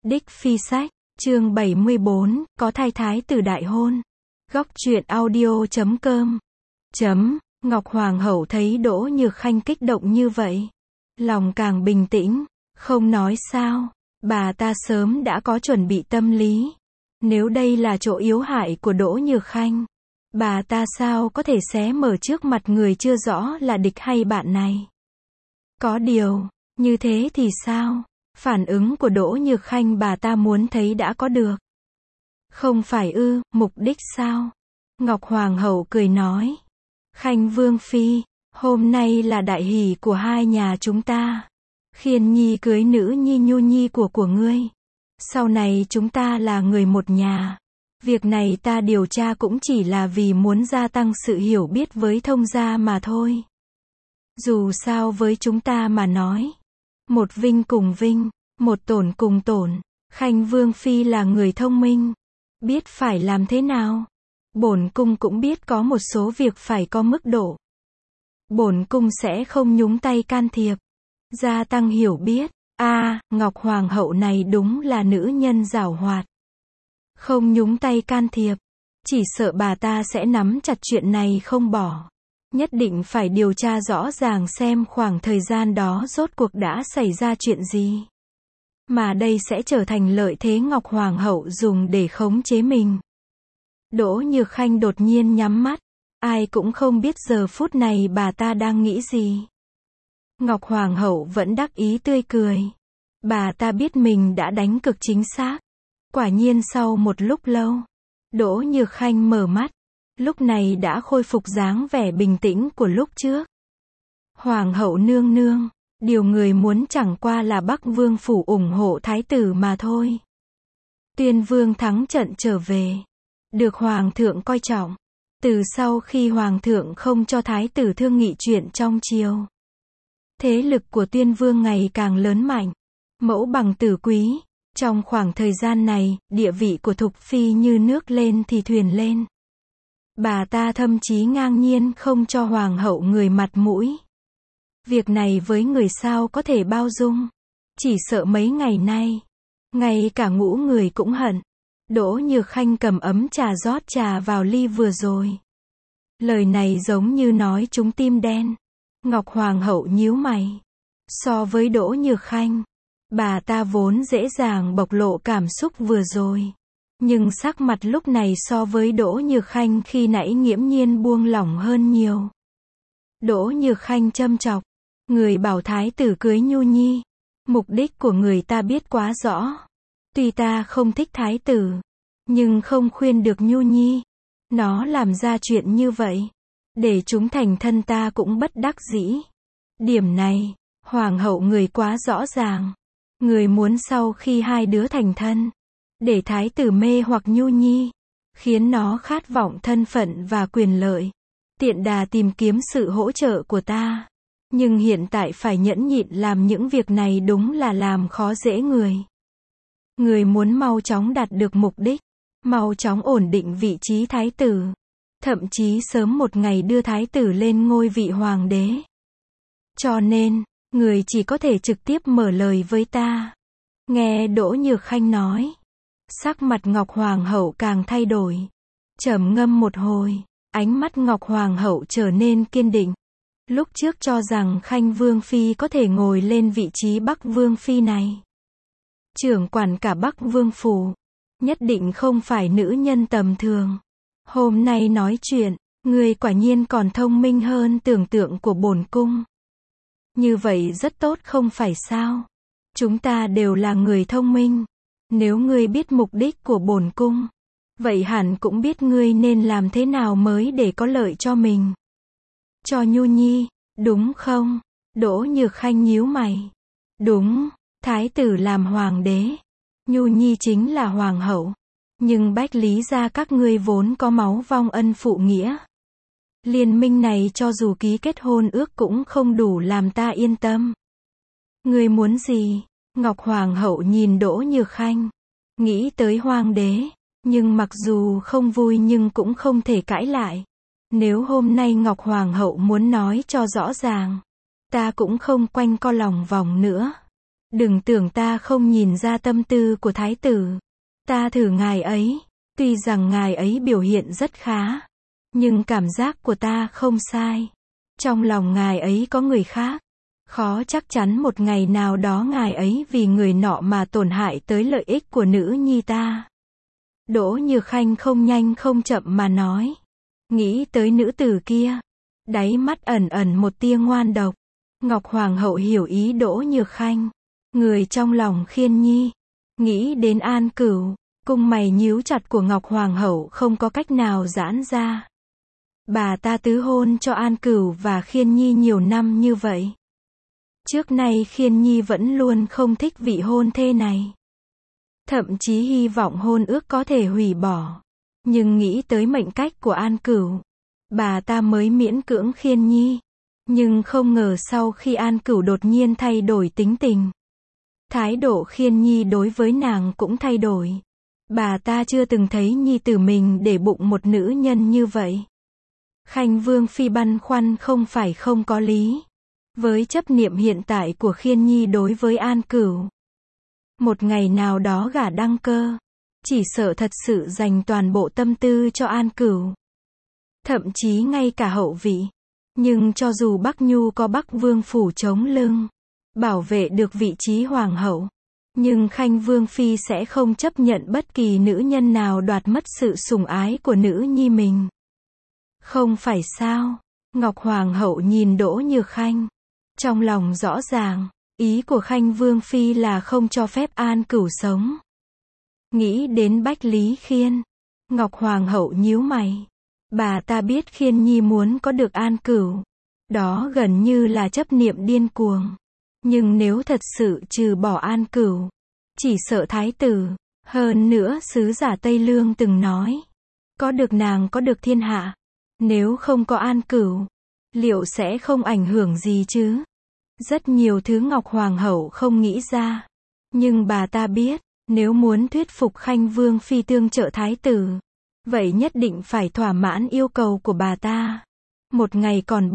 Đích Phi Sách, chương 74, có thai thái tử đại hôn. Góc truyện audio.com. Ngọc Hoàng hậu thấy Đỗ Nhược Khanh kích động như vậy, lòng càng bình tĩnh, không nói sao, bà ta sớm đã có chuẩn bị tâm lý. Nếu đây là chỗ yếu hại của Đỗ Nhược Khanh, bà ta sao có thể xé mở trước mặt người chưa rõ là địch hay bạn này. Có điều, như thế thì sao? Phản ứng của Đỗ Nhược Khanh bà ta muốn thấy đã có được. Không phải ư, mục đích sao? Ngọc Hoàng hậu cười nói. Khanh Vương Phi, hôm nay là đại hỷ của hai nhà chúng ta. Khiên nhi cưới nữ nhi Nhu nhi của ngươi. Sau này chúng ta là người một nhà. Việc này ta điều tra cũng chỉ là vì muốn gia tăng sự hiểu biết với thông gia mà thôi. Dù sao với chúng ta mà nói, một vinh cùng vinh, một tổn cùng tổn. Khanh Vương Phi là người thông minh, biết phải làm thế nào. Bổn cung cũng biết có một số việc phải có mức độ. Bổn cung sẽ không nhúng tay can thiệp, gia tăng hiểu biết. Ngọc Hoàng hậu này đúng là nữ nhân giảo hoạt. Không nhúng tay can thiệp, chỉ sợ bà ta sẽ nắm chặt chuyện này không bỏ. Nhất định phải điều tra rõ ràng xem khoảng thời gian đó rốt cuộc đã xảy ra chuyện gì. Mà đây sẽ trở thành lợi thế Ngọc Hoàng hậu dùng để khống chế mình. Đỗ Nhược Khanh đột nhiên nhắm mắt. Ai cũng không biết giờ phút này bà ta đang nghĩ gì. Ngọc Hoàng hậu vẫn đắc ý tươi cười. Bà ta biết mình đã đánh cực chính xác. Quả nhiên sau một lúc lâu, Đỗ Nhược Khanh mở mắt. Lúc này đã khôi phục dáng vẻ bình tĩnh của lúc trước. Hoàng hậu nương nương, điều người muốn chẳng qua là Bắc Vương phủ ủng hộ thái tử mà thôi. Tuyên Vương thắng trận trở về, được Hoàng thượng coi trọng. Từ sau khi Hoàng thượng không cho thái tử thương nghị chuyện trong triều, thế lực của Tuyên Vương ngày càng lớn mạnh. Mẫu bằng tử quý. Trong khoảng thời gian này, địa vị của Thục Phi như nước lên thì thuyền lên. Bà ta thậm chí ngang nhiên không cho Hoàng hậu người mặt mũi. Việc này với người sao có thể bao dung. Chỉ sợ mấy ngày nay, ngay cả ngũ người cũng hận. Đỗ Nhược Khanh cầm ấm trà rót trà vào ly vừa rồi. Lời này giống như nói trúng tim đen. Ngọc Hoàng hậu nhíu mày. So với Đỗ Nhược Khanh, bà ta vốn dễ dàng bộc lộ cảm xúc vừa rồi. Nhưng sắc mặt lúc này so với Đỗ Nhược Khanh khi nãy nghiễm nhiên buông lỏng hơn nhiều. Đỗ Nhược Khanh châm chọc. Người bảo thái tử cưới Nhu nhi. Mục đích của người ta biết quá rõ. Tuy ta không thích thái tử, nhưng không khuyên được Nhu nhi. Nó làm ra chuyện như vậy, để chúng thành thân ta cũng bất đắc dĩ. Điểm này, Hoàng hậu người quá rõ ràng. Người muốn sau khi hai đứa thành thân, để thái tử mê hoặc Nhu nhi, khiến nó khát vọng thân phận và quyền lợi, tiện đà tìm kiếm sự hỗ trợ của ta. Nhưng hiện tại phải nhẫn nhịn làm những việc này đúng là làm khó dễ người. Người muốn mau chóng đạt được mục đích, mau chóng ổn định vị trí thái tử, thậm chí sớm một ngày đưa thái tử lên ngôi vị hoàng đế. Cho nên, người chỉ có thể trực tiếp mở lời với ta. Nghe Đỗ Nhược Khanh nói, sắc mặt Ngọc Hoàng hậu càng thay đổi. Trầm ngâm một hồi, ánh mắt Ngọc Hoàng hậu trở nên kiên định. Lúc trước cho rằng Khanh Vương Phi có thể ngồi lên vị trí Bắc Vương Phi này, trưởng quản cả Bắc Vương phủ, nhất định không phải nữ nhân tầm thường. Hôm nay nói chuyện, người quả nhiên còn thông minh hơn tưởng tượng của bổn cung. Như vậy rất tốt không phải sao? Chúng ta đều là người thông minh. Nếu ngươi biết mục đích của bổn cung, vậy hẳn cũng biết ngươi nên làm thế nào mới để có lợi cho mình. Cho Nhu nhi, đúng không? Đỗ Nhược Khanh nhíu mày. Đúng, thái tử làm hoàng đế, Nhu nhi chính là hoàng hậu. Nhưng Bách Lý gia các ngươi vốn có máu vong ân phụ nghĩa. Liên minh này cho dù ký kết hôn ước cũng không đủ làm ta yên tâm. Ngươi muốn gì? Ngọc Hoàng hậu nhìn Đỗ Nhược Khanh, nghĩ tới hoàng đế, nhưng mặc dù không vui nhưng cũng không thể cãi lại. Nếu hôm nay Ngọc Hoàng hậu muốn nói cho rõ ràng, ta cũng không quanh co lòng vòng nữa. Đừng tưởng ta không nhìn ra tâm tư của thái tử. Ta thử ngài ấy, tuy rằng ngài ấy biểu hiện rất khá, nhưng cảm giác của ta không sai. Trong lòng ngài ấy có người khác. Khó chắc chắn một ngày nào đó ngài ấy vì người nọ mà tổn hại tới lợi ích của nữ nhi ta. Đỗ Nhược Khanh không nhanh không chậm mà nói. Nghĩ tới nữ tử kia, đáy mắt ẩn ẩn một tia ngoan độc. Ngọc Hoàng hậu hiểu ý Đỗ Nhược Khanh. Người trong lòng Khiên Nhi. Nghĩ đến An Cửu, cung mày nhíu chặt của Ngọc Hoàng hậu không có cách nào giãn ra. Bà ta tứ hôn cho An Cửu và Khiên Nhi nhiều năm như vậy. Trước nay Khiên Nhi vẫn luôn không thích vị hôn thê này. Thậm chí hy vọng hôn ước có thể hủy bỏ. Nhưng nghĩ tới mệnh cách của An Cửu, bà ta mới miễn cưỡng Khiên Nhi. Nhưng không ngờ sau khi An Cửu đột nhiên thay đổi tính tình, thái độ Khiên Nhi đối với nàng cũng thay đổi. Bà ta chưa từng thấy nhi tử mình để bụng một nữ nhân như vậy. Khanh Vương phi băn khoăn không phải không có lý. Với chấp niệm hiện tại của Khiên Nhi đối với An Cửu, một ngày nào đó gả đăng cơ, chỉ sợ thật sự dành toàn bộ tâm tư cho An Cửu. Thậm chí ngay cả hậu vị. Nhưng cho dù Bắc Nhu có Bắc Vương phủ chống lưng, bảo vệ được vị trí hoàng hậu, nhưng Khanh Vương phi sẽ không chấp nhận bất kỳ nữ nhân nào đoạt mất sự sủng ái của nữ nhi mình. Không phải sao? Ngọc Hoàng hậu nhìn Đỗ Nhược Khanh. Trong lòng rõ ràng, ý của Khanh Vương phi là không cho phép An Cửu sống. Nghĩ đến Bách Lý Khiên, Ngọc Hoàng hậu nhíu mày. Bà ta biết Khiên Nhi muốn có được An Cửu. Đó gần như là chấp niệm điên cuồng. Nhưng nếu thật sự trừ bỏ An Cửu, chỉ sợ thái tử, hơn nữa sứ giả Tây Lương từng nói, có được nàng có được thiên hạ. Nếu không có An Cửu, liệu sẽ không ảnh hưởng gì chứ? Rất nhiều thứ Ngọc Hoàng hậu không nghĩ ra. Nhưng bà ta biết, nếu muốn thuyết phục Khanh Vương phi tương trợ thái tử, vậy nhất định phải thỏa mãn yêu cầu của bà ta. Một ngày còn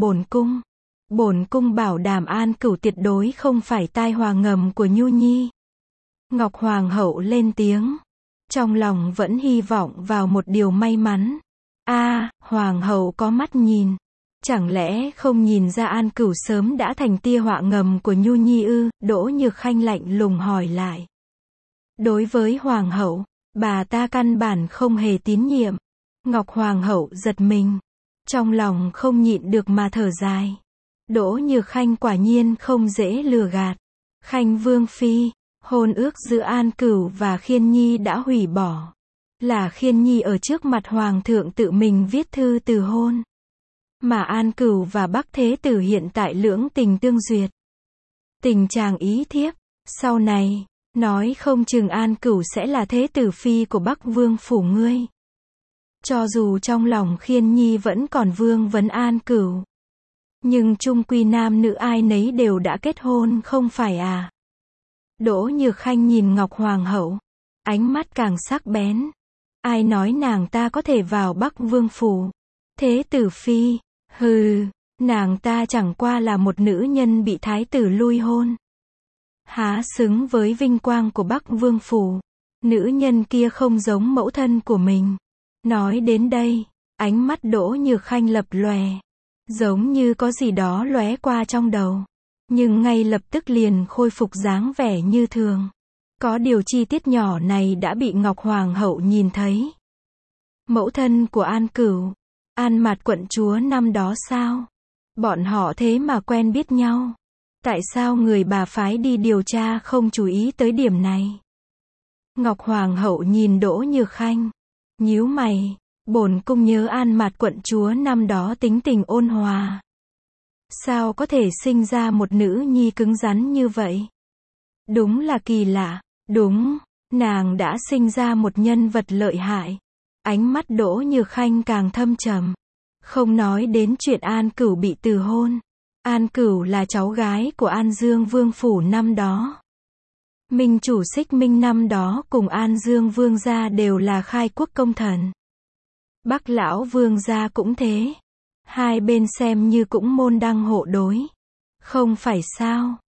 bổn cung bảo đảm An Cửu tuyệt đối không phải tai họa ngầm của Nhu Nhi. Ngọc Hoàng hậu lên tiếng, trong lòng vẫn hy vọng vào một điều may mắn. Hoàng hậu có mắt nhìn. Chẳng lẽ không nhìn ra An Cửu sớm đã thành tia họa ngầm của Nhu Nhi ư? Đỗ Nhược Khanh lạnh lùng hỏi lại. Đối với Hoàng hậu, bà ta căn bản không hề tín nhiệm. Ngọc Hoàng hậu giật mình. Trong lòng không nhịn được mà thở dài. Đỗ Nhược Khanh quả nhiên không dễ lừa gạt. Khanh Vương phi, hôn ước giữa An Cửu và Khiên Nhi đã hủy bỏ. Là Khiên Nhi ở trước mặt Hoàng thượng tự mình viết thư từ hôn. Mà An Cửu và Bắc Thế Tử hiện tại lưỡng tình tương duyệt. Tình chàng ý thiếp, sau này, nói không chừng An Cửu sẽ là Thế Tử phi của Bắc Vương phủ ngươi. Cho dù trong lòng Khiên Nhi vẫn còn vương vấn An Cửu, nhưng chung quy nam nữ ai nấy đều đã kết hôn không phải à? Đỗ Nhược Khanh nhìn Ngọc Hoàng hậu, ánh mắt càng sắc bén. Ai nói nàng ta có thể vào Bắc Vương phủ? Thế Tử phi, hừ, nàng ta chẳng qua là một nữ nhân bị thái tử lui hôn. Há xứng với vinh quang của Bắc Vương phủ. Nữ nhân kia không giống mẫu thân của mình. Nói đến đây, ánh mắt Đỗ Nhược Khanh lập lòe, giống như có gì đó lóe qua trong đầu, nhưng ngay lập tức liền khôi phục dáng vẻ như thường. Có điều chi tiết nhỏ này đã bị Ngọc Hoàng hậu nhìn thấy. Mẫu thân của An Cửu, An Mạt quận chúa năm đó sao? Bọn họ thế mà quen biết nhau. Tại sao người bà phái đi điều tra không chú ý tới điểm này? Ngọc Hoàng hậu nhìn Đỗ Nhược Khanh, nhíu mày. Bổn cung nhớ An Mạt quận chúa năm đó tính tình ôn hòa. Sao có thể sinh ra một nữ nhi cứng rắn như vậy? Đúng là kỳ lạ. Đúng, nàng đã sinh ra một nhân vật lợi hại. Ánh mắt Đỗ Nhược Khanh càng thâm trầm. Không nói đến chuyện An Cửu bị từ hôn. An Cửu là cháu gái của An Dương Vương phủ năm đó. Minh chủ Xích Minh năm đó cùng An Dương Vương gia đều là khai quốc công thần. Bắc lão Vương gia cũng thế. Hai bên xem như cũng môn đăng hộ đối. Không phải sao?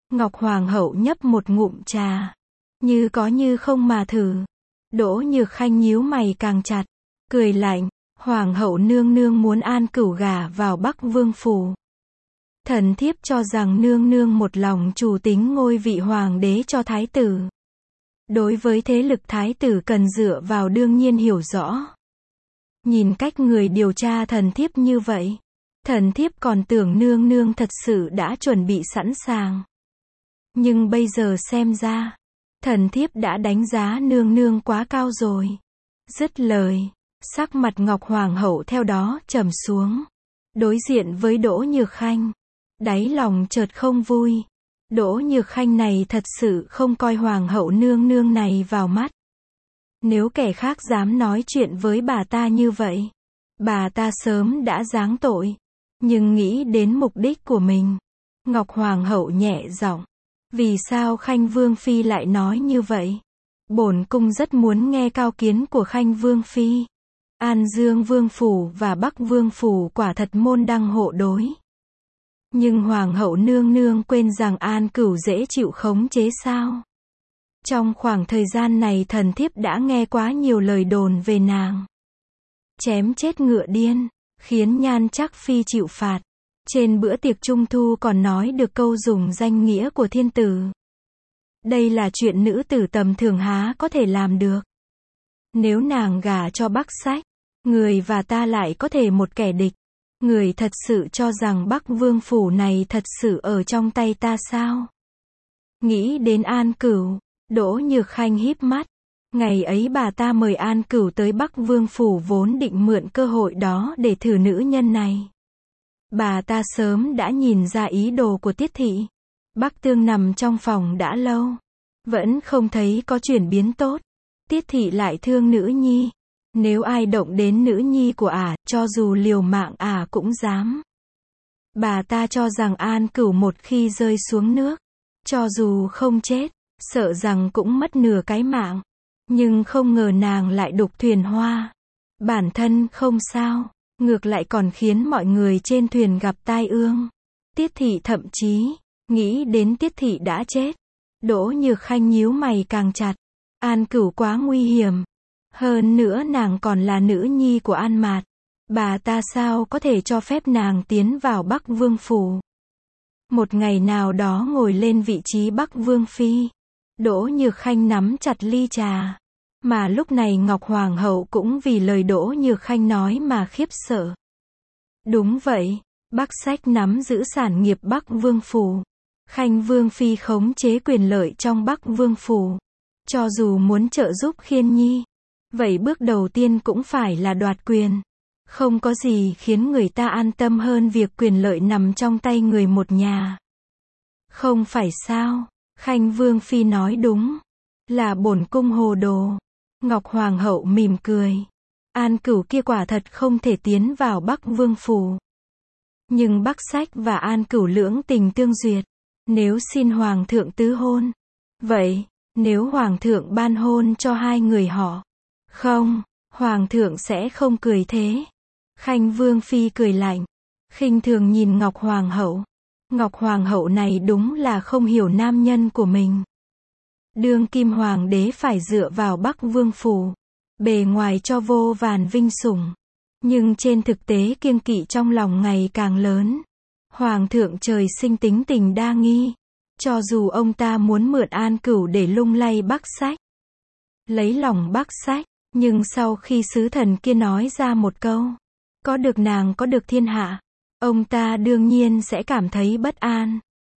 Ngọc Hoàng hậu nhấp một ngụm trà. Như có như không mà thử. Đỗ Nhược Khanh nhíu mày càng chặt. Cười lạnh. Hoàng hậu nương nương muốn An Cửu gả vào Bắc Vương phủ. Thần thiếp cho rằng nương nương một lòng chủ tính ngôi vị hoàng đế cho thái tử. Đối với thế lực thái tử cần dựa vào đương nhiên hiểu rõ. Nhìn cách người điều tra thần thiếp như vậy, thần thiếp còn tưởng nương nương thật sự đã chuẩn bị sẵn sàng. Nhưng bây giờ xem ra, thần thiếp đã đánh giá nương nương quá cao rồi. Dứt lời, sắc mặt Ngọc Hoàng hậu theo đó trầm xuống. Đối diện với Đỗ Nhược Khanh, đáy lòng chợt không vui. Đỗ Nhược Khanh này thật sự không coi Hoàng hậu nương nương này vào mắt. Nếu kẻ khác dám nói chuyện với bà ta như vậy, bà ta sớm đã giáng tội. Nhưng nghĩ đến mục đích của mình, Ngọc Hoàng hậu nhẹ giọng. Vì sao Khanh Vương Phi lại nói như vậy? Bổn cung rất muốn nghe cao kiến của Khanh Vương Phi. An Dương Vương Phủ và Bắc Vương Phủ quả thật môn đăng hộ đối. Nhưng Hoàng hậu nương nương quên rằng An Cửu dễ chịu khống chế sao? Trong khoảng thời gian này thần thiếp đã nghe quá nhiều lời đồn về nàng. Chém chết ngựa điên, khiến Nhan Trắc Phi chịu phạt. Trên bữa tiệc trung thu còn nói được câu dùng danh nghĩa của thiên tử. Đây là chuyện nữ tử tầm thường há có thể làm được. Nếu nàng gả cho Bắc Sách, người và ta lại có thể một kẻ địch. Người thật sự cho rằng Bắc Vương Phủ này thật sự ở trong tay ta sao? Nghĩ đến An Cửu, Đỗ Nhược Khanh híp mắt. Ngày ấy bà ta mời An Cửu tới Bắc Vương Phủ vốn định mượn cơ hội đó để thử nữ nhân này. Bà ta sớm đã nhìn ra ý đồ của Tiết thị. Bắc Tương nằm trong phòng đã lâu, vẫn không thấy có chuyển biến tốt. Tiết thị lại thương nữ nhi. Nếu ai động đến nữ nhi của ả, cho dù liều mạng ả cũng dám. Bà ta cho rằng An Cửu một khi rơi xuống nước, cho dù không chết, sợ rằng cũng mất nửa cái mạng. Nhưng không ngờ nàng lại đục thuyền hoa. Bản thân không sao, ngược lại còn khiến mọi người trên thuyền gặp tai ương. Tiết thị thậm chí nghĩ đến Tiết thị đã chết. Đỗ Nhược Khanh nhíu mày càng chặt. An Cửu quá nguy hiểm. Hơn nữa nàng còn là nữ nhi của An Mạt. Bà ta sao có thể cho phép nàng tiến vào Bắc Vương Phủ. Một ngày nào đó ngồi lên vị trí Bắc Vương Phi, Đỗ Nhược Khanh nắm chặt ly trà. Mà lúc này Ngọc Hoàng hậu cũng vì lời Đỗ Nhược Khanh nói mà khiếp sợ. Đúng vậy, Bắc Sách nắm giữ sản nghiệp Bắc Vương Phủ. Khanh Vương Phi khống chế quyền lợi trong Bắc Vương Phủ. Cho dù muốn trợ giúp Khiên Nhi, vậy bước đầu tiên cũng phải là đoạt quyền. Không có gì khiến người ta an tâm hơn việc quyền lợi nằm trong tay người một nhà. Không phải sao? Khanh Vương Phi nói đúng. Là bổn cung hồ đồ. Ngọc Hoàng hậu mỉm cười. An Cửu kia quả thật không thể tiến vào Bắc Vương Phủ. Nhưng Bắc Sách và An Cửu lưỡng tình tương duyệt. Nếu xin Hoàng thượng tứ hôn. Vậy, nếu Hoàng thượng ban hôn cho hai người họ. Không, Hoàng thượng sẽ không cười thế. Khanh Vương Phi cười lạnh. Khinh thường nhìn Ngọc Hoàng hậu. Ngọc Hoàng hậu này đúng là không hiểu nam nhân của mình. Đương kim hoàng đế phải dựa vào Bắc Vương Phủ. Bề ngoài cho vô vàn vinh sủng. Nhưng trên thực tế kiêng kỵ trong lòng ngày càng lớn. Hoàng thượng trời sinh tính tình đa nghi. Cho dù ông ta muốn mượn An Cửu để lung lay Bắc Sách, lấy lòng Bắc Sách, nhưng sau khi sứ thần kia nói ra một câu, có được nàng có được thiên hạ, ông ta đương nhiên sẽ cảm thấy bất an.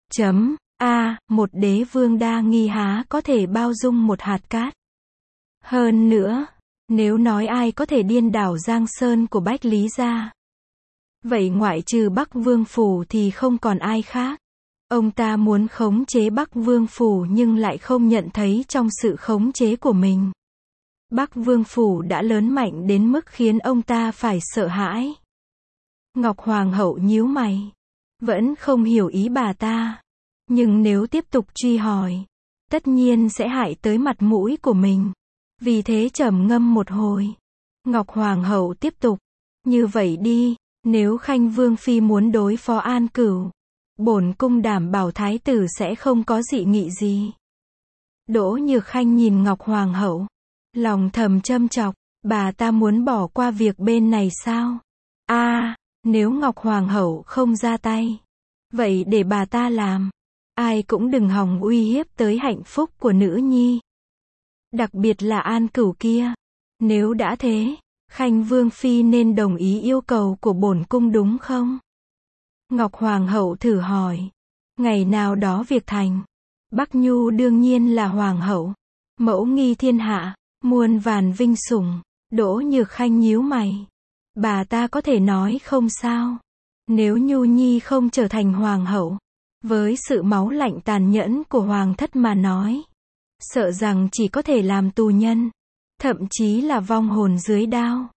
Một đế vương đa nghi há có thể bao dung một hạt cát. Hơn nữa, nếu nói ai có thể điên đảo Giang Sơn của Bách Lý gia, vậy ngoại trừ Bắc Vương Phủ thì không còn ai khác. Ông ta muốn khống chế Bắc Vương Phủ nhưng lại không nhận thấy trong sự khống chế của mình, Bắc Vương Phủ đã lớn mạnh đến mức khiến ông ta phải sợ hãi. Ngọc Hoàng hậu nhíu mày, vẫn không hiểu ý bà ta. Nhưng nếu tiếp tục truy hỏi, tất nhiên sẽ hại tới mặt mũi của mình. Vì thế trầm ngâm một hồi. Ngọc Hoàng hậu tiếp tục. Như vậy đi, nếu Khanh Vương Phi muốn đối phó An Cửu, Bổn cung đảm bảo thái tử sẽ không có dị nghị gì. Đỗ Nhược Khanh nhìn Ngọc Hoàng hậu, lòng thầm châm chọc, bà ta muốn bỏ qua việc bên này sao? Nếu Ngọc Hoàng hậu không ra tay, vậy để bà ta làm. Ai cũng đừng hòng uy hiếp tới hạnh phúc của nữ nhi. Đặc biệt là An Cửu kia. Nếu đã thế, Khanh Vương Phi nên đồng ý yêu cầu của bổn cung đúng không? Ngọc Hoàng hậu thử hỏi. Ngày nào đó việc thành. Bắc Nhu đương nhiên là Hoàng hậu. Mẫu nghi thiên hạ, muôn vàn vinh sủng. Đỗ Nhược Khanh nhíu mày. Bà ta có thể nói không sao. Nếu Nhu Nhi không trở thành Hoàng hậu, với sự máu lạnh tàn nhẫn của Hoàng thất mà nói, sợ rằng chỉ có thể làm tù nhân, thậm chí là vong hồn dưới đao.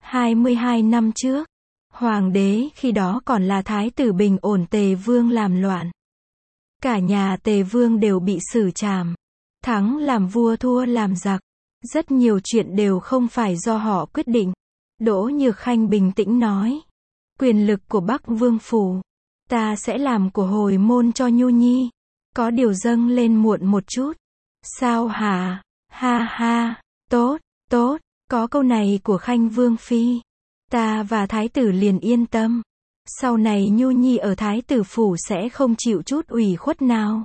22 năm trước, Hoàng đế khi đó còn là Thái tử bình ổn Tề Vương làm loạn. Cả nhà Tề Vương đều bị xử trảm. Thắng làm vua thua làm giặc. Rất nhiều chuyện đều không phải do họ quyết định. Đỗ Nhược Khanh bình tĩnh nói. Quyền lực của Bắc Vương Phủ, ta sẽ làm của hồi môn cho Nhu Nhi. Có điều dâng lên muộn một chút. Sao hả? Ha ha, tốt, tốt, có câu này của Khanh Vương Phi. Ta và Thái tử liền yên tâm. Sau này Nhu Nhi ở Thái tử Phủ sẽ không chịu chút ủy khuất nào.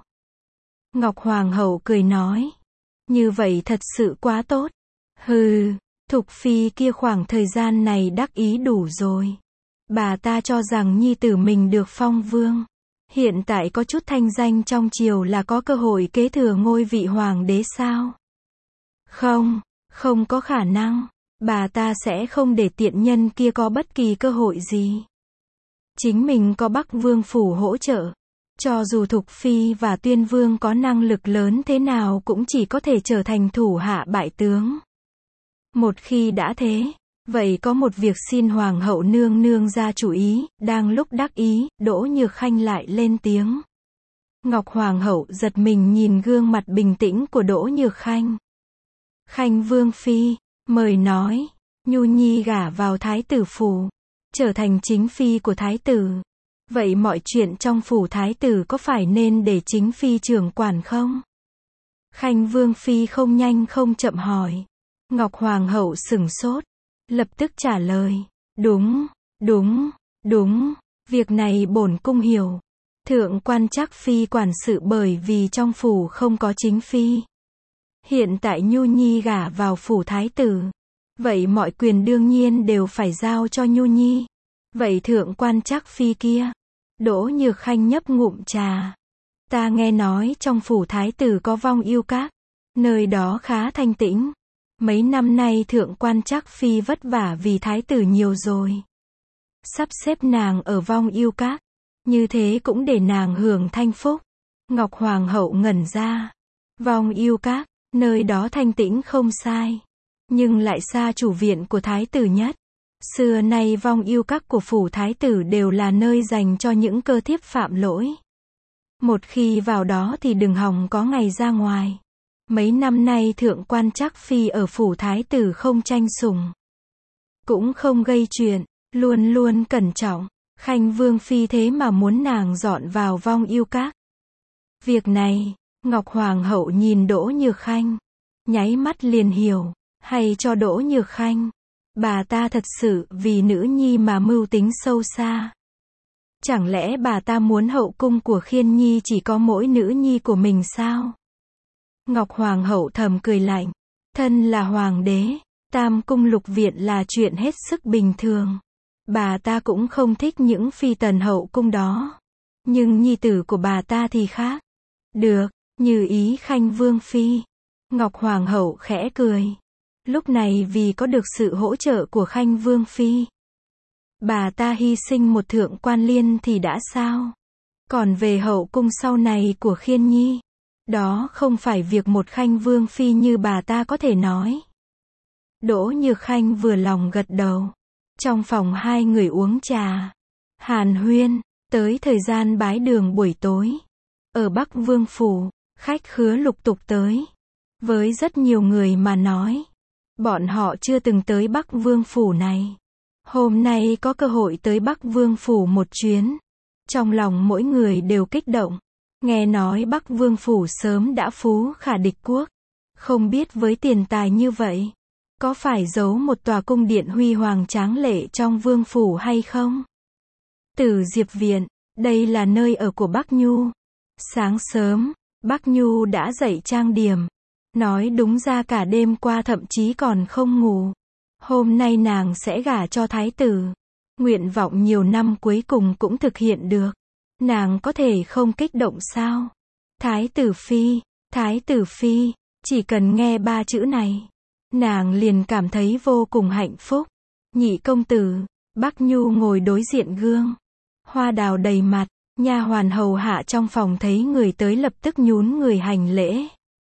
Ngọc Hoàng hậu cười nói. Như vậy thật sự quá tốt. Hừ, Thục Phi kia khoảng thời gian này đắc ý đủ rồi. Bà ta cho rằng nhi tử mình được phong vương. Hiện tại có chút thanh danh trong triều là có cơ hội kế thừa ngôi vị hoàng đế sao? Không, không có khả năng. Bà ta sẽ không để tiện nhân kia có bất kỳ cơ hội gì. Chính mình có Bắc Vương Phủ hỗ trợ. Cho dù Thục Phi và Tuyên Vương có năng lực lớn thế nào cũng chỉ có thể trở thành thủ hạ bại tướng. Một khi đã thế, vậy có một việc xin Hoàng hậu nương nương ra chủ ý. Đang lúc đắc ý, Đỗ Nhược Khanh lại lên tiếng. Ngọc Hoàng hậu giật mình nhìn gương mặt bình tĩnh của Đỗ Nhược Khanh. Khanh Vương Phi, mời nói. Nhu Nhi gả vào Thái tử Phủ, trở thành chính phi của Thái tử. Vậy mọi chuyện trong phủ Thái tử có phải nên để chính phi trưởng quản không? Khanh Vương Phi không nhanh không chậm hỏi. Ngọc Hoàng hậu sửng sốt, lập tức trả lời. Đúng, đúng, đúng, việc này bổn cung hiểu. Thượng quan Trác Phi quản sự bởi vì trong phủ không có chính phi. Hiện tại Nhu Nhi gả vào phủ Thái tử. Vậy mọi quyền đương nhiên đều phải giao cho Nhu Nhi. Vậy thượng quan Trác Phi kia? Đỗ Nhược Khanh nhấp ngụm trà. Ta nghe nói trong phủ Thái tử có Vong Yêu Các. Nơi đó khá thanh tĩnh. Mấy năm nay thượng quan Trác Phi vất vả vì Thái tử nhiều rồi. Sắp xếp nàng ở Vong Yêu Các. Như thế cũng để nàng hưởng thanh phúc. Ngọc Hoàng hậu ngẩn ra. Vong Yêu Các, nơi đó thanh tĩnh không sai. Nhưng lại xa chủ viện của Thái tử nhất. Xưa nay Vong Yêu Các của phủ Thái tử đều là nơi dành cho những cơ thiếp phạm lỗi. Một khi vào đó thì đừng hòng có ngày ra ngoài. Mấy năm nay thượng quan Trác Phi ở phủ Thái tử không tranh sủng, cũng không gây chuyện, luôn luôn cẩn trọng. Khanh Vương Phi thế mà muốn nàng dọn vào Vong Yêu Các. Việc này, Ngọc Hoàng hậu nhìn Đỗ Nhược Khanh, nháy mắt liền hiểu. Hay cho Đỗ Nhược Khanh, bà ta thật sự vì nữ nhi mà mưu tính sâu xa. Chẳng lẽ bà ta muốn hậu cung của Khiên Nhi chỉ có mỗi nữ nhi của mình sao? Ngọc Hoàng hậu thầm cười lạnh. Thân là hoàng đế, tam cung lục viện là chuyện hết sức bình thường. Bà ta cũng không thích những phi tần hậu cung đó. Nhưng nhi tử của bà ta thì khác. Được, như ý Khanh Vương Phi. Ngọc Hoàng hậu khẽ cười. Lúc này vì có được sự hỗ trợ của Khanh Vương Phi, bà ta hy sinh một thượng quan liên thì đã sao? Còn về hậu cung sau này của Khiên Nhi, đó không phải việc một Khanh Vương Phi như bà ta có thể nói. Đỗ Nhược Khanh vừa lòng gật đầu. Trong phòng hai người uống trà, hàn huyên, tới thời gian bái đường buổi tối. Ở Bắc Vương Phủ, khách khứa lục tục tới. Với rất nhiều người mà nói, bọn họ chưa từng tới Bắc Vương Phủ này. Hôm nay có cơ hội tới Bắc Vương Phủ một chuyến. Trong lòng mỗi người đều kích động. Nghe nói Bắc Vương Phủ sớm đã phú khả địch quốc. Không biết với tiền tài như vậy, có phải giấu một tòa cung điện huy hoàng tráng lệ trong Vương Phủ hay không? Tử Diệp Viện, đây là nơi ở của Bắc Nhu. Sáng sớm, Bắc Nhu đã dậy trang điểm. Nói đúng ra cả đêm qua thậm chí còn không ngủ. Hôm nay nàng sẽ gả cho thái tử. Nguyện vọng nhiều năm cuối cùng cũng thực hiện được. Nàng có thể không kích động sao? Thái tử phi, chỉ cần nghe 3 chữ này, nàng liền cảm thấy vô cùng hạnh phúc. Nhị công tử, Bắc Nhu ngồi đối diện gương. Hoa đào đầy mặt, nha hoàn hầu hạ trong phòng thấy người tới lập tức nhún người hành lễ.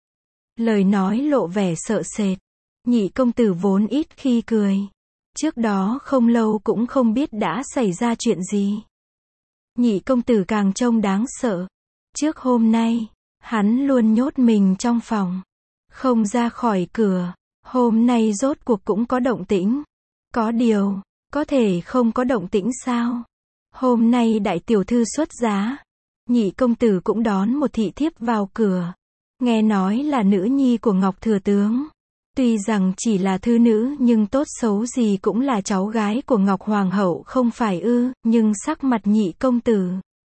Lời nói lộ vẻ sợ sệt. Nhị công tử vốn ít khi cười. Trước đó không lâu cũng không biết đã xảy ra chuyện gì. Nhị công tử càng trông đáng sợ. Trước hôm nay, hắn luôn nhốt mình trong phòng, không ra khỏi cửa. Hôm nay rốt cuộc cũng có động tĩnh. Có điều, có thể không có động tĩnh sao? Hôm nay đại tiểu thư xuất giá. Nhị công tử cũng đón một thị thiếp vào cửa. Nghe nói là nữ nhi của Ngọc Thừa Tướng. Tuy rằng chỉ là thư nữ nhưng tốt xấu gì cũng là cháu gái của Ngọc Hoàng hậu không phải ư, nhưng sắc mặt nhị công tử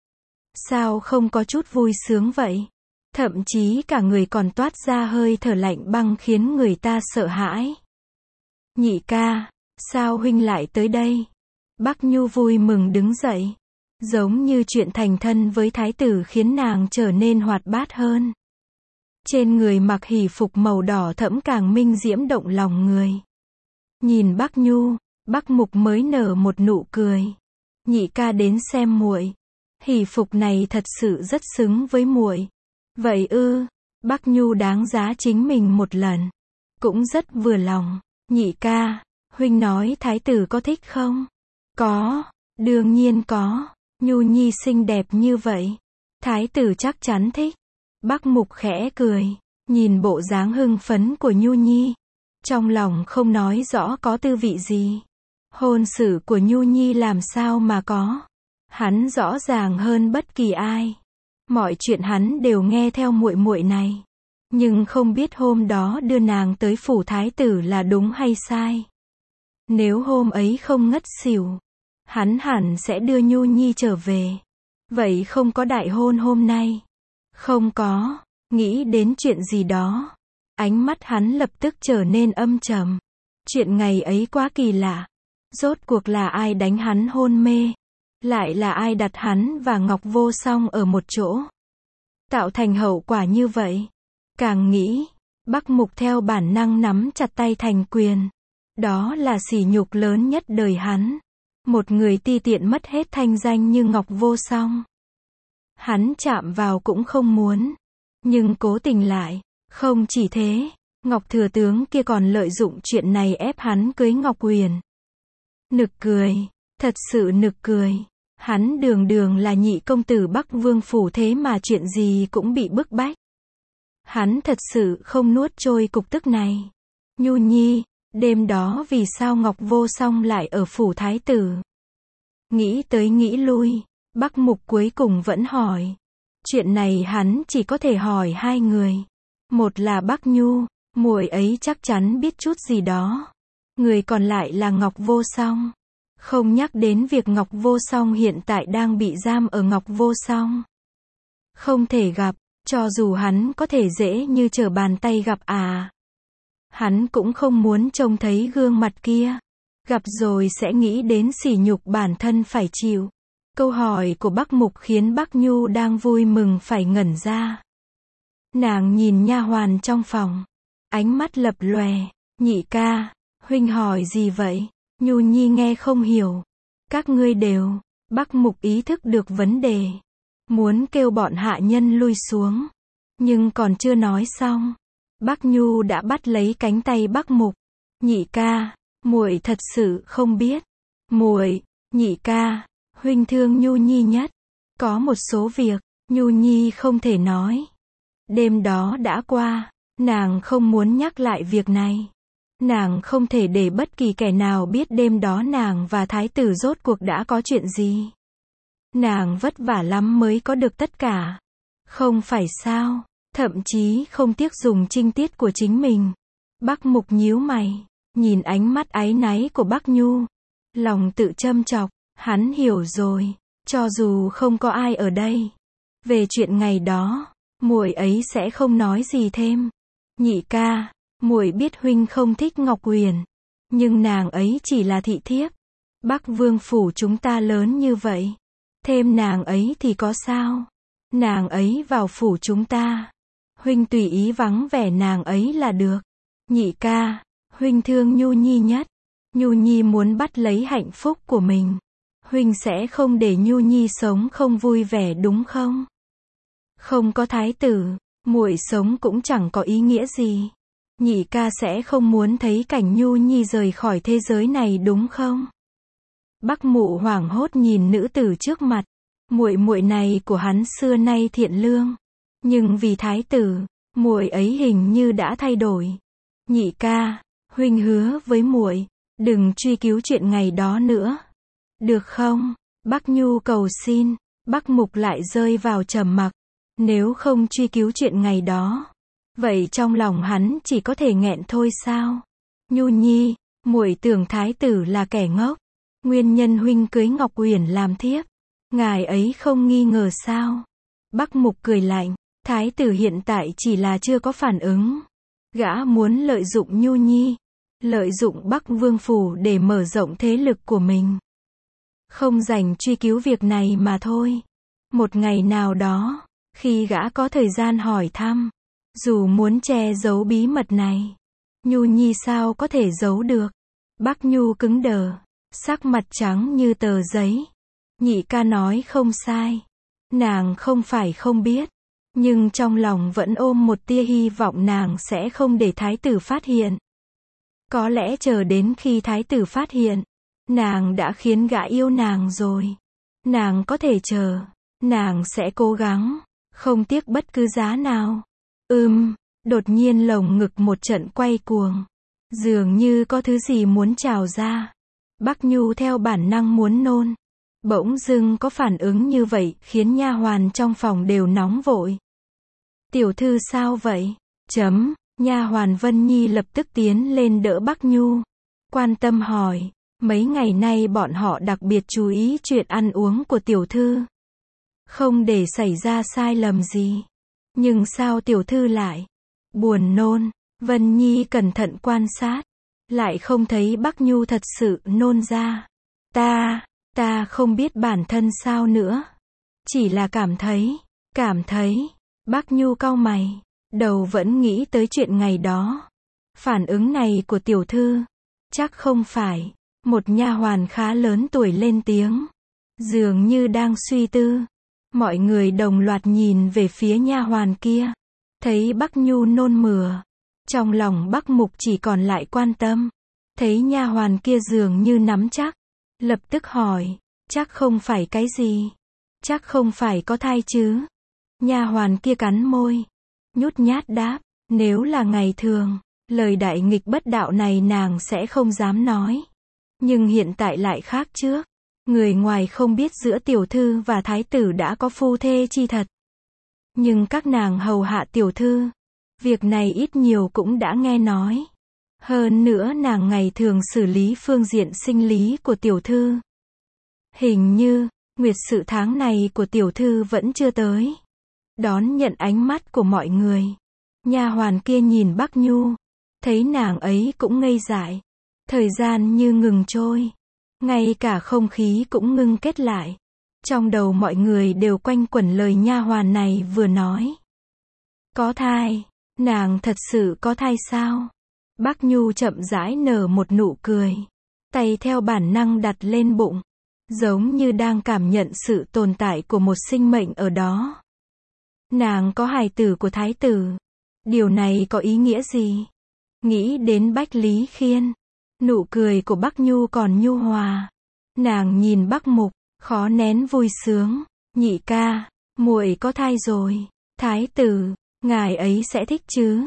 sao không có chút vui sướng vậy? Thậm chí cả người còn toát ra hơi thở lạnh băng khiến người ta sợ hãi. Nhị ca, sao huynh lại tới đây? Bắc Nhu vui mừng đứng dậy. Giống như chuyện thành thân với thái tử khiến nàng trở nên hoạt bát hơn. Trên người mặc hỷ phục màu đỏ thẫm càng minh diễm động lòng người. Nhìn Bắc Nhu, Bắc Mục mới nở một nụ cười. Nhị ca đến xem muội. Hỷ phục này thật sự rất xứng với muội. Vậy ư? Bắc Nhu đáng giá chính mình một lần. Cũng rất vừa lòng. Nhị ca, huynh nói thái tử có thích không? Có, đương nhiên có. Nhu nhi xinh đẹp như vậy, thái tử chắc chắn thích. Bắc Mục khẽ cười, nhìn bộ dáng hưng phấn của Nhu nhi, trong lòng không nói rõ có tư vị gì. Hôn sự của Nhu nhi làm sao mà có? Hắn rõ ràng hơn bất kỳ ai. Mọi chuyện hắn đều nghe theo muội muội này. Nhưng không biết hôm đó đưa nàng tới phủ thái tử là đúng hay sai. Nếu hôm ấy không ngất xỉu, hắn hẳn sẽ đưa Nhu nhi trở về. Vậy không có đại hôn hôm nay? Không có. Nghĩ đến chuyện gì đó, ánh mắt hắn lập tức trở nên âm trầm. Chuyện ngày ấy quá kỳ lạ. Rốt cuộc là ai đánh hắn hôn mê? Lại là ai đặt hắn và Ngọc Vô Song ở một chỗ? Tạo thành hậu quả như vậy. Càng nghĩ, Bắc Mục theo bản năng nắm chặt tay thành quyền. Đó là sỉ nhục lớn nhất đời hắn. Một người ti tiện mất hết thanh danh như Ngọc Vô Song. Hắn chạm vào cũng không muốn. Nhưng cố tình lại. Không chỉ thế, Ngọc Thừa Tướng kia còn lợi dụng chuyện này ép hắn cưới Ngọc Huyền. Nực cười. Thật sự nực cười. Hắn đường đường là nhị công tử Bắc Vương Phủ thế mà chuyện gì cũng bị bức bách. Hắn thật sự không nuốt trôi cục tức này. Nhu nhi, đêm đó vì sao Ngọc Vô Song lại ở phủ thái tử? Nghĩ tới nghĩ lui, Bắc Mục cuối cùng vẫn hỏi. Chuyện này hắn chỉ có thể hỏi hai người. Một là Bắc Nhu, muội ấy chắc chắn biết chút gì đó. Người còn lại là Ngọc Vô Song. Không nhắc đến việc Ngọc Vô Song hiện tại đang bị giam ở Ngọc Vô Song. Không thể gặp, cho dù hắn có thể dễ như trở bàn tay gặp à. Hắn cũng không muốn trông thấy gương mặt kia. Gặp rồi sẽ nghĩ đến sỉ nhục bản thân phải chịu. Câu hỏi của Bắc Mục khiến Bắc Nhu đang vui mừng phải ngẩn ra. Nàng nhìn nha hoàn trong phòng. Ánh mắt lập lòe. Nhị ca, huynh hỏi gì vậy? Nhu nhi nghe không hiểu. Các ngươi đều. Bắc Mục ý thức được vấn đề. Muốn kêu bọn hạ nhân lui xuống. Nhưng còn chưa nói xong. Bắc Nhu đã bắt lấy cánh tay Bắc Mục. Nhị ca, muội thật sự không biết. Muội, nhị ca, huynh thương Nhu nhi nhất. Có một số việc, Nhu nhi không thể nói. Đêm đó đã qua, nàng không muốn nhắc lại việc này. Nàng không thể để bất kỳ kẻ nào biết đêm đó nàng và thái tử rốt cuộc đã có chuyện gì. Nàng vất vả lắm mới có được tất cả. Không phải sao? Thậm chí không tiếc dùng trinh tiết của chính mình. Bắc Mục nhíu mày, nhìn ánh mắt áy náy của Bắc Nhu. Lòng tự châm chọc, hắn hiểu rồi, cho dù không có ai ở đây. Về chuyện ngày đó, muội ấy sẽ không nói gì thêm. Nhị ca, muội biết huynh không thích Ngọc Huyền, nhưng nàng ấy chỉ là thị thiếp. Bắc Vương phủ chúng ta lớn như vậy, thêm nàng ấy thì có sao? Nàng ấy vào phủ chúng ta, huynh tùy ý vắng vẻ nàng ấy là được. Nhị ca, huynh thương Nhu Nhi nhất. Nhu Nhi muốn bắt lấy hạnh phúc của mình. Huynh sẽ không để Nhu Nhi sống không vui vẻ đúng không? Không có thái tử, muội sống cũng chẳng có ý nghĩa gì. Nhị ca sẽ không muốn thấy cảnh Nhu Nhi rời khỏi thế giới này đúng không? Bắc Mụ hoảng hốt nhìn nữ tử trước mặt. Muội muội này của hắn xưa nay thiện lương, nhưng vì thái tử, muội ấy hình như đã thay đổi. Nhị ca, huynh hứa với muội, đừng truy cứu chuyện ngày đó nữa. Được không? Bắc Nhu cầu xin. Bắc Mục lại rơi vào trầm mặc. Nếu không truy cứu chuyện ngày đó, vậy trong lòng hắn chỉ có thể nghẹn thôi sao? Nhu Nhi, muội tưởng thái tử là kẻ ngốc. Nguyên nhân huynh cưới Ngọc Uyển làm thiếp, ngài ấy không nghi ngờ sao? Bắc Mục cười lạnh, thái tử hiện tại chỉ là chưa có phản ứng. Gã muốn lợi dụng Nhu Nhi, lợi dụng Bắc Vương phủ để mở rộng thế lực của mình. Không rảnh truy cứu việc này mà thôi. Một ngày nào đó, khi gã có thời gian hỏi thăm, dù muốn che giấu bí mật này, Nhu Nhi sao có thể giấu được? Bắc Nhu cứng đờ, sắc mặt trắng như tờ giấy. Nhị ca nói không sai. Nàng không phải không biết, nhưng trong lòng vẫn ôm một tia hy vọng nàng sẽ không để thái tử phát hiện. Có lẽ chờ đến khi thái tử phát hiện, nàng đã khiến gã yêu nàng rồi. Nàng có thể chờ, nàng sẽ cố gắng, không tiếc bất cứ giá nào. Đột nhiên lồng ngực một trận quay cuồng, dường như có thứ gì muốn trào ra. Bắc Nhu theo bản năng muốn nôn. Bỗng dưng có phản ứng như vậy khiến nha hoàn trong phòng đều nóng vội. Tiểu thư sao vậy? Nha hoàn Vân Nhi lập tức tiến lên đỡ Bắc Nhu, quan tâm hỏi. Mấy ngày nay bọn họ đặc biệt chú ý chuyện ăn uống của tiểu thư, không để xảy ra sai lầm gì. Nhưng sao tiểu thư lại buồn nôn? Vân Nhi cẩn thận quan sát, lại không thấy Bắc Nhu thật sự nôn ra. Ta không biết bản thân sao nữa. Chỉ là cảm thấy. Bắc Nhu cau mày, đầu vẫn nghĩ tới chuyện ngày đó. Phản ứng này của tiểu thư, chắc không phải. Một nha hoàn khá lớn tuổi lên tiếng, dường như đang suy tư. Mọi người đồng loạt nhìn về phía nha hoàn kia, thấy Bắc Nhu nôn mửa. Trong lòng Bắc Mục chỉ còn lại quan tâm. Thấy nha hoàn kia dường như nắm chắc, lập tức hỏi, chắc không phải cái gì? Chắc không phải có thai chứ? Nha hoàn kia cắn môi, nhút nhát đáp, nếu là ngày thường, lời đại nghịch bất đạo này nàng sẽ không dám nói. Nhưng hiện tại lại khác trước. Người ngoài không biết giữa tiểu thư và thái tử đã có phu thê chi thật. Nhưng các nàng hầu hạ tiểu thư, việc này ít nhiều cũng đã nghe nói. Hơn nữa nàng ngày thường xử lý phương diện sinh lý của tiểu thư. Hình như, nguyệt sự tháng này của tiểu thư vẫn chưa tới. Đón nhận ánh mắt của mọi người, nha hoàn kia nhìn Bắc Nhu, thấy nàng ấy cũng ngây dại. Thời gian như ngừng trôi, ngay cả không khí cũng ngưng kết lại. Trong đầu mọi người đều quanh quẩn lời nha hoàn này vừa nói. Có thai, nàng thật sự có thai sao? Bắc Nhu chậm rãi nở một nụ cười, tay theo bản năng đặt lên bụng, giống như đang cảm nhận sự tồn tại của một sinh mệnh ở đó. Nàng có hài tử của thái tử. Điều này có ý nghĩa gì? Nghĩ đến Bách Lý Khiên, nụ cười của Bắc Nhu còn nhu hòa. Nàng nhìn Bắc Mục, khó nén vui sướng. Nhị ca, muội có thai rồi. Thái tử, ngài ấy sẽ thích chứ?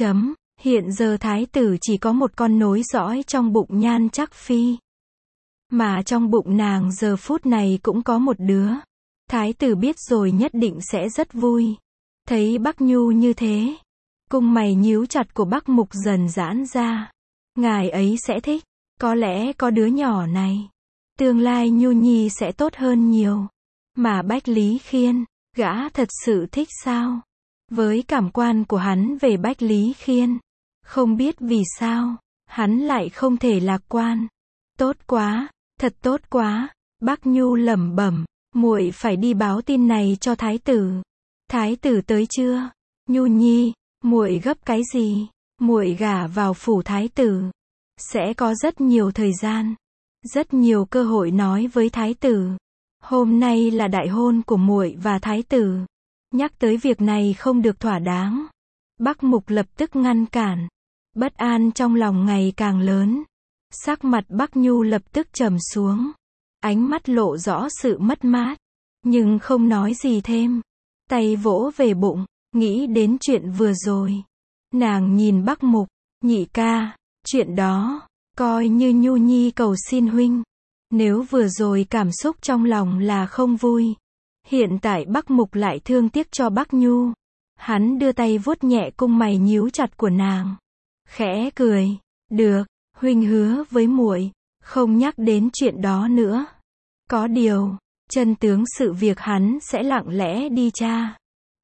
Hiện giờ thái tử chỉ có một con nối dõi trong bụng Nhan Trắc Phi. Mà trong bụng nàng giờ phút này cũng có một đứa. Thái tử biết rồi nhất định sẽ rất vui. Thấy Bắc Nhu như thế, cung mày nhíu chặt của Bắc Mục dần giãn ra. Ngài ấy sẽ thích, có lẽ có đứa nhỏ này, tương lai Nhu Nhi sẽ tốt hơn nhiều. Mà Bách Lý Khiên, gã thật sự thích sao? Với cảm quan của hắn về Bách Lý Khiên, không biết vì sao, hắn lại không thể lạc quan. Tốt quá, thật tốt quá, Bắc Nhu lẩm bẩm, muội phải đi báo tin này cho thái tử. Thái tử tới chưa? Nhu Nhi, muội gấp cái gì? Muội gả vào phủ thái tử, sẽ có rất nhiều thời gian, rất nhiều cơ hội nói với thái tử. Hôm nay là đại hôn của muội và thái tử. Nhắc tới việc này không được thỏa đáng. Bắc Mục lập tức ngăn cản. Bất an trong lòng ngày càng lớn. Sắc mặt Bắc Nhu lập tức trầm xuống. Ánh mắt lộ rõ sự mất mát. Nhưng không nói gì thêm. Tay vỗ về bụng, nghĩ đến chuyện vừa rồi. Nàng nhìn Bắc Mục, nhị ca, chuyện đó, coi như Nhu Nhi cầu xin huynh. Nếu vừa rồi cảm xúc trong lòng là không vui, hiện tại Bắc Mục lại thương tiếc cho Bắc Nhu. Hắn đưa tay vuốt nhẹ cung mày nhíu chặt của nàng. Khẽ cười, được, huynh hứa với muội, không nhắc đến chuyện đó nữa. Có điều, chân tướng sự việc hắn sẽ lặng lẽ đi tra.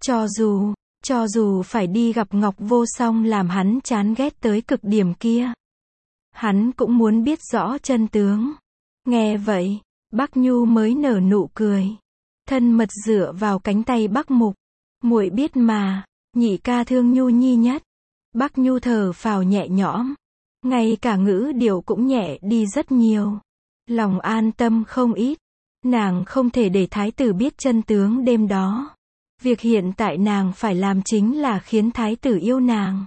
Cho dù phải đi gặp Ngọc Vô Song làm hắn chán ghét tới cực điểm kia, hắn cũng muốn biết rõ chân tướng. Nghe vậy, Bắc Nhu mới nở nụ cười. Thân mật dựa vào cánh tay Bắc Mục. Muội biết mà, nhị ca thương Nhu Nhi nhất. Bắc Nhu thở phào nhẹ nhõm. Ngay cả ngữ điệu cũng nhẹ đi rất nhiều. Lòng an tâm không ít. Nàng không thể để thái tử biết chân tướng đêm đó. Việc hiện tại nàng phải làm chính là khiến thái tử yêu nàng.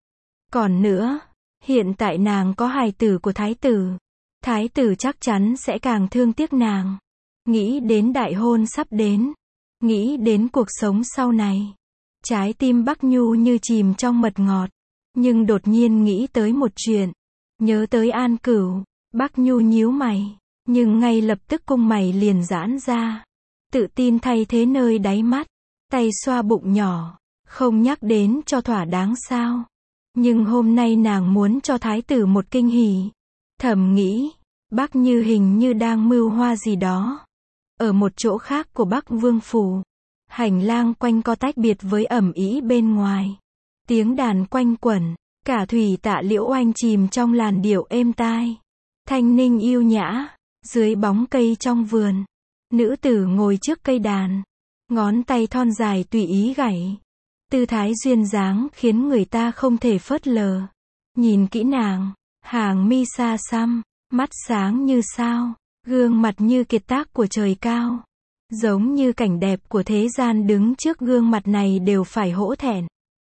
Còn nữa, hiện tại nàng có hài tử của thái tử. Thái tử chắc chắn sẽ càng thương tiếc nàng. Nghĩ đến đại hôn sắp đến. Nghĩ đến cuộc sống sau này. Trái tim Bắc Nhu như chìm trong mật ngọt. Nhưng đột nhiên nghĩ tới một chuyện. Nhớ tới An Cửu. Bắc Nhu nhíu mày. Nhưng ngay lập tức cung mày liền giãn ra. Tự tin thay thế nơi đáy mắt. Tay xoa bụng nhỏ. Không nhắc đến cho thỏa đáng sao. Nhưng hôm nay nàng muốn cho thái tử một kinh hỉ. Thầm nghĩ, Bắc Như hình như đang mưu hoa gì đó. Ở một chỗ khác của Bắc Vương phủ, hành lang quanh co tách biệt với ầm ĩ bên ngoài. Tiếng đàn quanh quẩn, cả Thủy Tạ Liễu Oanh chìm trong làn điệu êm tai. Thanh ninh yêu nhã, dưới bóng cây trong vườn. Nữ tử ngồi trước cây đàn, ngón tay thon dài tùy ý gảy. Tư thái duyên dáng khiến người ta không thể phớt lờ. Nhìn kỹ nàng, hàng mi xa xăm, mắt sáng như sao, gương mặt như kiệt tác của trời cao. Giống như cảnh đẹp của thế gian đứng trước gương mặt này đều phải hổ thẹn.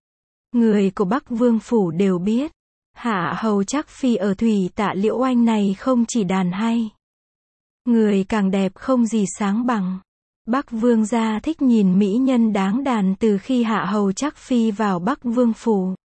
Người của Bắc Vương phủ đều biết, Hạ hầu Trác Phi ở Thủy Tạ Liễu Oanh này không chỉ đàn hay. Người càng đẹp không gì sáng bằng. Bắc Vương gia thích nhìn mỹ nhân đáng đàn từ khi Hạ hầu Trác Phi vào Bắc Vương phủ.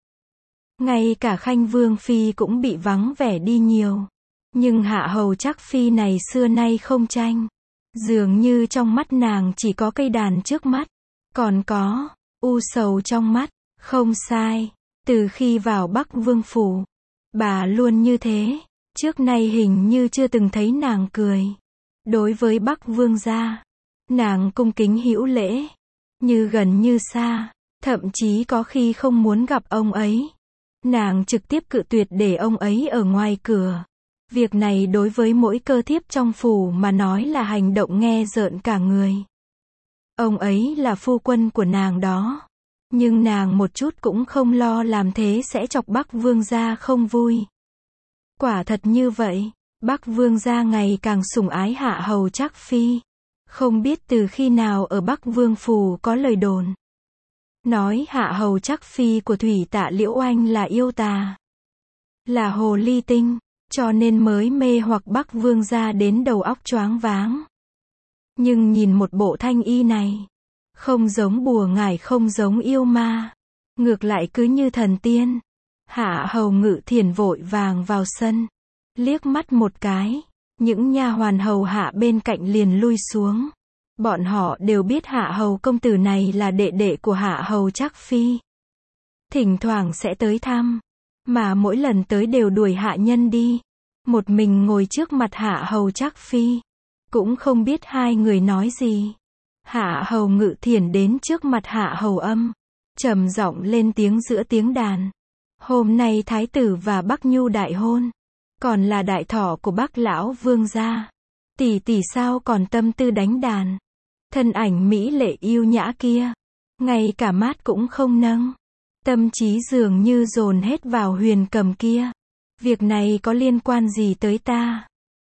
Ngay cả Khanh Vương Phi cũng bị vắng vẻ đi nhiều. Nhưng Hạ hầu Trác Phi này xưa nay không tranh. Dường như trong mắt nàng chỉ có cây đàn trước mắt. Còn có u sầu trong mắt. Không sai. Từ khi vào Bắc Vương phủ, bà luôn như thế. Trước nay hình như chưa từng thấy nàng cười. Đối với Bắc Vương gia, nàng cung kính hữu lễ. Như gần như xa. Thậm chí có khi không muốn gặp ông ấy. Nàng trực tiếp cự tuyệt để ông ấy ở ngoài cửa. Việc này đối với mỗi cơ thiếp trong phủ mà nói là hành động nghe rợn cả người. Ông ấy là phu quân của nàng đó. Nhưng nàng một chút cũng không lo làm thế sẽ chọc Bắc Vương gia không vui. Quả thật như vậy, Bắc Vương gia ngày càng sủng ái Hạ hầu Trác Phi. Không biết từ khi nào ở Bắc Vương phủ có lời đồn. Nói Hạ hầu Trác Phi của Thủy Tạ Liễu Oanh là yêu tà. Là hồ ly tinh. Cho nên mới mê hoặc Bắc Vương gia đến đầu óc choáng váng. Nhưng nhìn một bộ thanh y này, không giống bùa ngải không giống yêu ma. Ngược lại cứ như thần tiên. Hạ hầu Ngự Thiền vội vàng vào sân. Liếc mắt một cái, Những nha hoàn hầu hạ bên cạnh liền lui xuống. Bọn họ đều biết Hạ hầu công tử này là đệ đệ của Hạ hầu Trác Phi. Thỉnh thoảng sẽ tới thăm, mà mỗi lần tới đều đuổi hạ nhân đi. Một mình ngồi trước mặt Hạ hầu Trác Phi. Cũng không biết hai người nói gì. Hạ hầu Ngự Thiển đến trước mặt Hạ hầu Âm, trầm giọng lên tiếng giữa tiếng đàn. Hôm nay thái tử và Bắc Nhu đại hôn, còn là đại thọ của Bắc lão vương gia. Tỷ tỷ sao còn tâm tư đánh đàn? Thân ảnh mỹ lệ yêu nhã kia, ngay cả mát cũng không nâng. Tâm trí dường như dồn hết vào huyền cầm kia. Việc này có liên quan gì tới ta?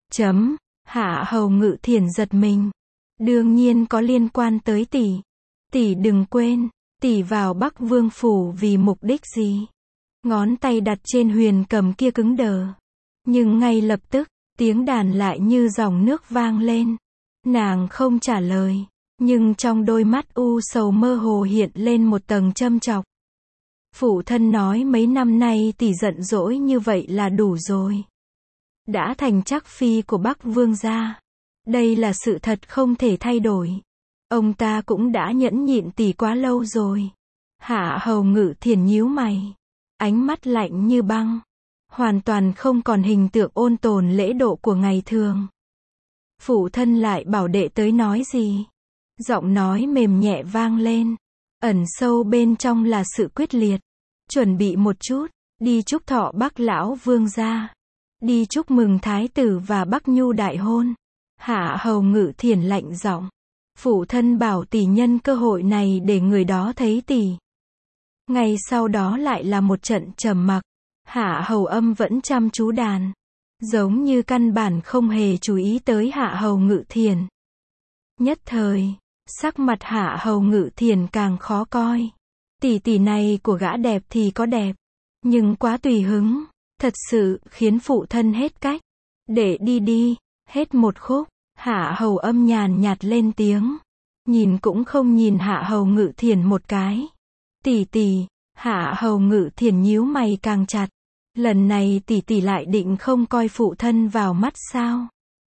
Hạ hầu Ngự Thiển giật mình. Đương nhiên có liên quan tới tỷ. Tỷ đừng quên, tỷ vào Bắc Vương phủ vì mục đích gì? Ngón tay đặt trên huyền cầm kia cứng đờ. Nhưng ngay lập tức, tiếng đàn lại như dòng nước vang lên. Nàng không trả lời, nhưng trong đôi mắt u sầu mơ hồ hiện lên một tầng châm chọc. Phụ thân nói mấy năm nay tỷ giận dỗi như vậy là đủ rồi. Đã thành Trác Phi của Bắc Vương gia. Đây là sự thật không thể thay đổi. Ông ta cũng đã nhẫn nhịn tỷ quá lâu rồi. Hạ hầu Ngự Thiển nhíu mày. Ánh mắt lạnh như băng. Hoàn toàn không còn hình tượng ôn tồn lễ độ của ngày thường. Phụ thân lại bảo đệ tới nói gì? Giọng nói mềm nhẹ vang lên. Ẩn sâu bên trong là sự quyết liệt. Chuẩn bị một chút, đi chúc thọ Bắc lão vương gia. Đi chúc mừng thái tử và Bắc Nhu đại hôn. Hạ hầu Ngự Thiển lạnh giọng. Phụ thân bảo tỷ nhân cơ hội này để người đó thấy tỷ. Ngay sau đó lại là một trận trầm mặc. Hạ hầu Âm vẫn chăm chú đàn. Giống như căn bản không hề chú ý tới Hạ hầu Ngự Thiển. Nhất thời, sắc mặt Hạ hầu Ngự Thiển càng khó coi. Tỷ tỷ này của gã đẹp thì có đẹp, nhưng quá tùy hứng. Thật sự khiến phụ thân hết cách. Để đi đi, hết một khúc. Hạ hầu Âm nhàn nhạt lên tiếng. Nhìn cũng không nhìn Hạ hầu Ngự Thiển một cái. Tỷ tỷ. Hạ hầu Ngự Thiển nhíu mày càng chặt. Lần này tỷ tỷ lại định không coi phụ thân vào mắt sao?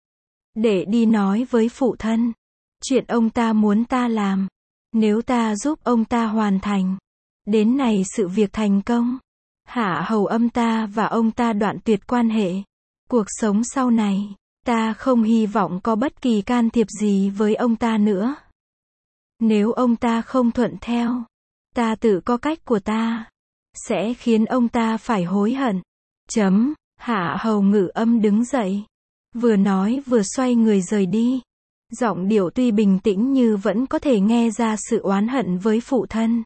Để đi nói với phụ thân. Chuyện ông ta muốn ta làm. Nếu ta giúp ông ta hoàn thành. Đến này sự việc thành công. Hạ hầu Âm ta và ông ta đoạn tuyệt quan hệ. Cuộc sống sau này, ta không hy vọng có bất kỳ can thiệp gì với ông ta nữa. Nếu ông ta không thuận theo, ta tự có cách của ta. Sẽ khiến ông ta phải hối hận. Hạ hầu Ngự Âm đứng dậy. Vừa nói vừa xoay người rời đi. Giọng điệu tuy bình tĩnh như vẫn có thể nghe ra sự oán hận với phụ thân.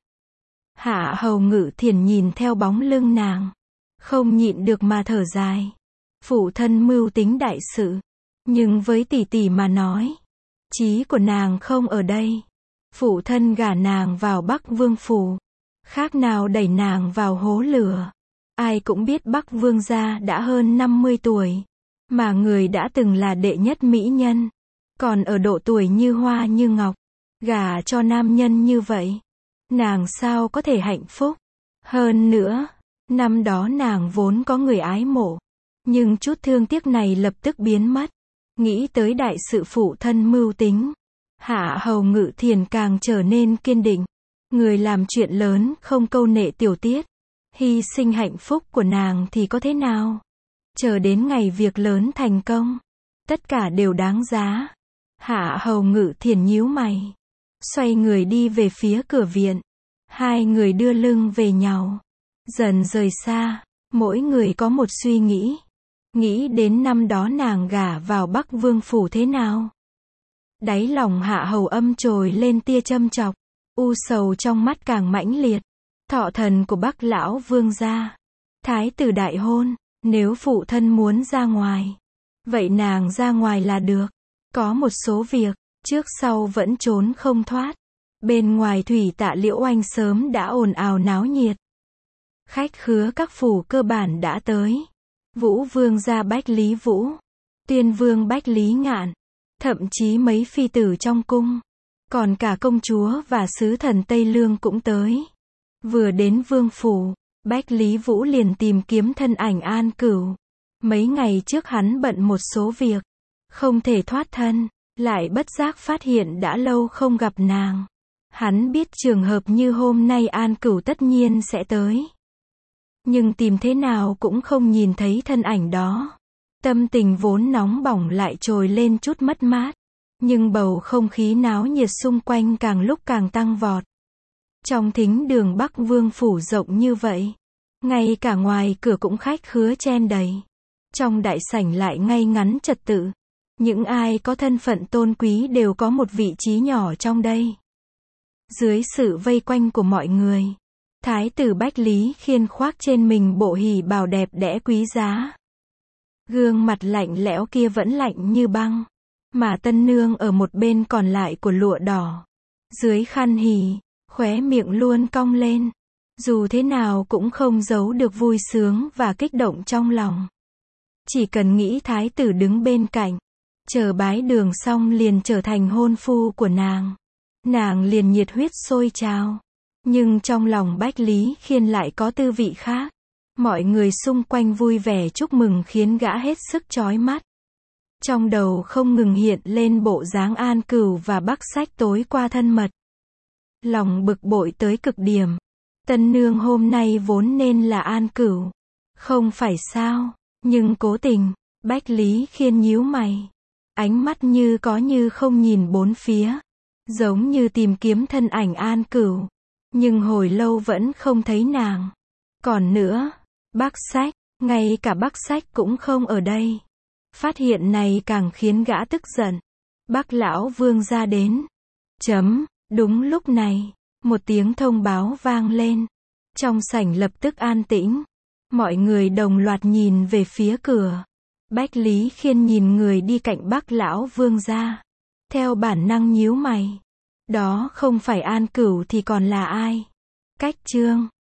Hạ hầu Ngự Thiển nhìn theo bóng lưng nàng. Không nhịn được mà thở dài. Phụ thân mưu tính đại sự. Nhưng với tỷ tỷ mà nói. Chí của nàng không ở đây. Phụ thân gả nàng vào Bắc Vương phủ. Khác nào đẩy nàng vào hố lửa. Ai cũng biết Bắc Vương gia đã hơn 50 tuổi. Mà người đã từng là đệ nhất mỹ nhân. Còn ở độ tuổi như hoa như ngọc. Gả cho nam nhân như vậy. Nàng sao có thể hạnh phúc. Hơn nữa, năm đó nàng vốn có người ái mộ. Nhưng chút thương tiếc này lập tức biến mất. Nghĩ tới đại sự phụ thân mưu tính. Hạ hầu Ngự Thiển càng trở nên kiên định. Người làm chuyện lớn không câu nệ tiểu tiết. Hy sinh hạnh phúc của nàng thì có thế nào? Chờ đến ngày việc lớn thành công. Tất cả đều đáng giá. Hạ hầu Ngự Thiển nhíu mày. Xoay người đi về phía cửa viện. Hai người đưa lưng về nhau. Dần rời xa. Mỗi người có một suy nghĩ. Nghĩ đến năm đó nàng gả vào Bắc Vương phủ thế nào. Đáy lòng Hạ hầu Âm trồi lên tia châm chọc. U sầu trong mắt càng mãnh liệt. Thọ thần của Bắc lão vương gia. Thái tử đại hôn. Nếu phụ thân muốn ra ngoài. Vậy nàng ra ngoài là được. Có một số việc. Trước sau vẫn trốn không thoát. Bên ngoài thủy tạ Liễu Oanh sớm đã ồn ào náo nhiệt. Khách khứa các phủ cơ bản đã tới. Vũ vương gia Bách Lý Vũ. Tuyên vương Bách Lý Ngạn. Thậm chí mấy phi tử trong cung. Còn cả công chúa và sứ thần Tây Lương cũng tới. Vừa đến vương phủ, Bách Lý Vũ liền tìm kiếm thân ảnh An Cửu. Mấy ngày trước hắn bận một số việc. không thể thoát thân, lại bất giác phát hiện đã lâu không gặp nàng. Hắn biết trường hợp như hôm nay An Cửu tất nhiên sẽ tới. Nhưng tìm thế nào cũng không nhìn thấy thân ảnh đó. Tâm tình vốn nóng bỏng lại trồi lên chút mất mát. Nhưng bầu không khí náo nhiệt xung quanh càng lúc càng tăng vọt. Trong thính đường Bắc Vương phủ rộng như vậy, ngay cả ngoài cửa cũng khách khứa chen đầy. Trong đại sảnh lại ngay ngắn trật tự. Những ai có thân phận tôn quý đều có một vị trí nhỏ trong đây. Dưới sự vây quanh của mọi người, Thái tử Bách Lý Khiên khoác trên mình bộ hỉ bào đẹp đẽ quý giá. Gương mặt lạnh lẽo kia vẫn lạnh như băng, mà tân nương ở một bên còn lại của lụa đỏ. Dưới khăn hỉ, khóe miệng luôn cong lên. Dù thế nào cũng không giấu được vui sướng và kích động trong lòng. Chỉ cần nghĩ thái tử đứng bên cạnh, chờ bái đường xong liền trở thành hôn phu của nàng. Nàng liền nhiệt huyết sôi trào. Nhưng trong lòng Bách Lý Khiên lại có tư vị khác. Mọi người xung quanh vui vẻ chúc mừng khiến gã hết sức chói mắt. Trong đầu không ngừng hiện lên bộ dáng An Cửu và Bắc Sách tối qua thân mật. Lòng bực bội tới cực điểm. Tân nương hôm nay vốn nên là An Cửu, không phải sao? Nhưng cố tình, Bách Lý Khiên nhíu mày. Ánh mắt như có như không nhìn bốn phía. Giống như tìm kiếm thân ảnh An Cửu. Nhưng hồi lâu vẫn không thấy nàng. Còn nữa, Bắc Sách, ngay cả Bắc Sách cũng không ở đây. Phát hiện này càng khiến gã tức giận. Bắc lão vương ra đến. Đúng lúc này, một tiếng thông báo vang lên. Trong sảnh lập tức an tĩnh. Mọi người đồng loạt nhìn về phía cửa. Bách Lý Khiên nhìn người đi cạnh Bắc lão vương ra. Theo bản năng nhíu mày. Đó không phải An Cửu thì còn là ai? Cách chương